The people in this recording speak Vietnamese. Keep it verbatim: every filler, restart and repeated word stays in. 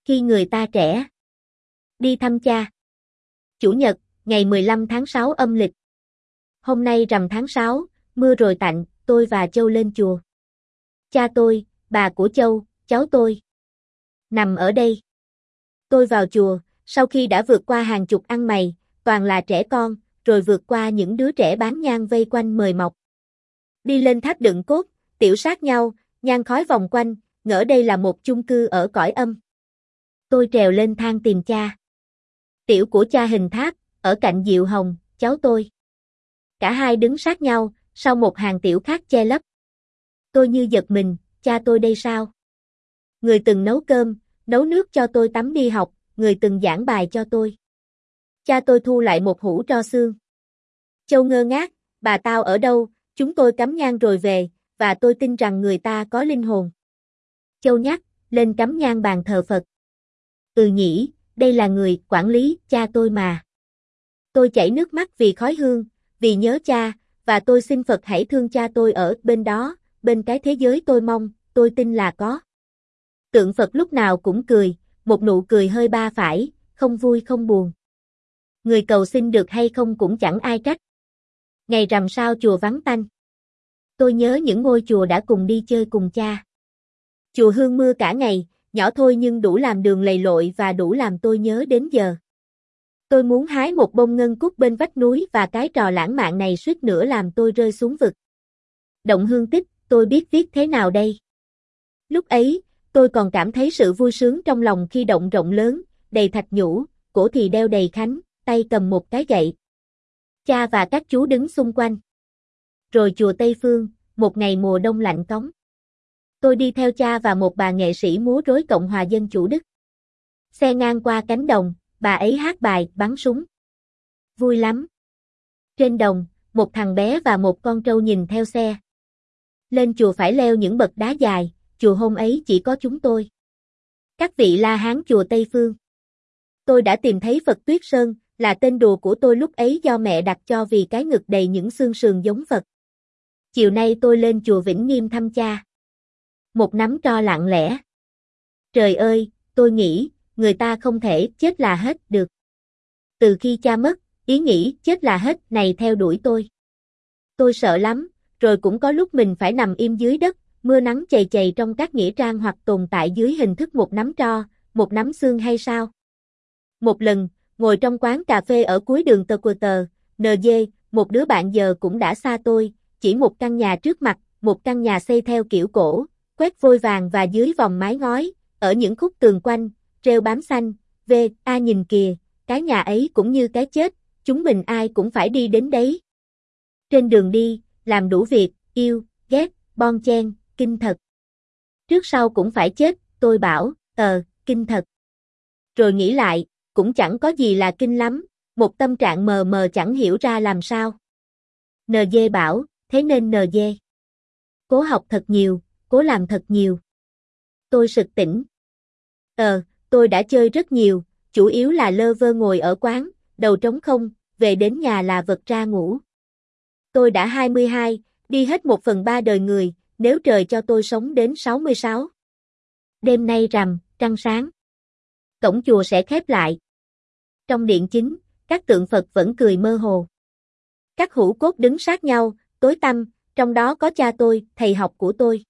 khi người ta trẻ. Đi thăm cha. Chủ nhật, ngày mười lăm tháng sáu âm lịch. Hôm nay rằm tháng sáu, mưa rồi tạnh, tôi và Châu lên chùa. Cha tôi, bà của Châu, cháu tôi nằm ở đây. Tôi vào chùa, sau khi đã vượt qua hàng chục ăn mày, toàn là trẻ con, rồi vượt qua những đứa trẻ bán nhang vây quanh mời mọc. Đi lên tháp đựng cốt, tiểu sát nhau, nhang khói vòng quanh, ngỡ đây là một chung cư ở cõi âm. Tôi trèo lên thang tìm cha. Tiểu của cha hình tháp, ở cạnh Diệu Hồng, cháu tôi. Cả hai đứng sát nhau, sau một hàng tiểu khác che lấp. Tôi như giật mình, cha tôi đây sao? Người từng nấu cơm, nấu nước cho tôi tắm đi học, người từng giảng bài cho tôi. Cha tôi thu lại một hũ tro xương. Châu ngơ ngác, bà tao ở đâu, chúng tôi cắm nhang rồi về, và tôi tin rằng người ta có linh hồn. Châu nhắc, lên cắm nhang bàn thờ Phật. Ừ nhỉ, đây là người quản lý, cha tôi mà. Tôi chảy nước mắt vì khói hương, vì nhớ cha, và tôi xin Phật hãy thương cha tôi ở bên đó, bên cái thế giới tôi mong, tôi tin là có. Tượng Phật lúc nào cũng cười, một nụ cười hơi ba phải, không vui không buồn. Người cầu xin được hay không cũng chẳng ai trách. Ngày rằm sao chùa vắng tanh. Tôi nhớ những ngôi chùa đã cùng đi chơi cùng cha. Chùa Hương mưa cả ngày, nhỏ thôi nhưng đủ làm đường lầy lội và đủ làm tôi nhớ đến giờ. Tôi muốn hái một bông ngân cúc bên vách núi và cái trò lãng mạn này suýt nữa làm tôi rơi xuống vực. Động hương tích, tôi biết viết thế nào đây? Lúc ấy, tôi còn cảm thấy sự vui sướng trong lòng khi động rộng lớn, đầy thạch nhũ, cổ thì đeo đầy khánh, tay cầm một cái gậy. Cha và các chú đứng xung quanh. Rồi chùa Tây Phương, một ngày mùa đông lạnh cóng. Tôi đi theo cha và một bà nghệ sĩ múa rối Cộng hòa Dân chủ Đức. Xe ngang qua cánh đồng, bà ấy hát bài, bắn súng. Vui lắm. Trên đồng, một thằng bé và một con trâu nhìn theo xe. Lên chùa phải leo những bậc đá dài, chùa hôm ấy chỉ có chúng tôi. Các vị La Hán chùa Tây Phương. Tôi đã tìm thấy Phật Tuyết Sơn, là tên đùa của tôi lúc ấy do mẹ đặt cho vì cái ngực đầy những xương sườn giống Phật. Chiều nay tôi lên chùa Vĩnh Nghiêm thăm cha. Một nắm tro lặng lẽ. Trời ơi, tôi nghĩ, người ta không thể chết là hết được. Từ khi cha mất, ý nghĩ chết là hết này theo đuổi tôi. Tôi sợ lắm, rồi cũng có lúc mình phải nằm im dưới đất, mưa nắng chầy chầy trong các nghĩa trang hoặc tồn tại dưới hình thức một nắm tro, một nắm xương hay sao? Một lần, ngồi trong quán cà phê ở cuối đường Tờ Quờ Tờ, en giê, một đứa bạn giờ cũng đã xa tôi, chỉ một căn nhà trước mặt, một căn nhà xây theo kiểu cổ, quét vôi vàng và dưới vòng mái ngói, ở những khúc tường quanh, rêu bám xanh, về, a nhìn kìa, cái nhà ấy cũng như cái chết, chúng mình ai cũng phải đi đến đấy. Trên đường đi, làm đủ việc, yêu, ghét, bon chen, kinh thật. Trước sau cũng phải chết, tôi bảo, ờ, kinh thật. Rồi nghĩ lại, cũng chẳng có gì là kinh lắm, một tâm trạng mờ mờ chẳng hiểu ra làm sao. en giê bảo, thế nên en giê. Cố học thật nhiều, cố làm thật nhiều. Tôi sực tỉnh. Ờ, tôi đã chơi rất nhiều, chủ yếu là lơ vơ ngồi ở quán, đầu trống không, về đến nhà là vật ra ngủ. Tôi đã hai mươi hai, đi hết một phần ba đời người, nếu trời cho tôi sống đến sáu mươi sáu. Đêm nay rằm, trăng sáng. Cổng chùa sẽ khép lại. Trong điện chính, các tượng Phật vẫn cười mơ hồ. Các hũ cốt đứng sát nhau, tối tăm, trong đó có cha tôi, thầy học của tôi.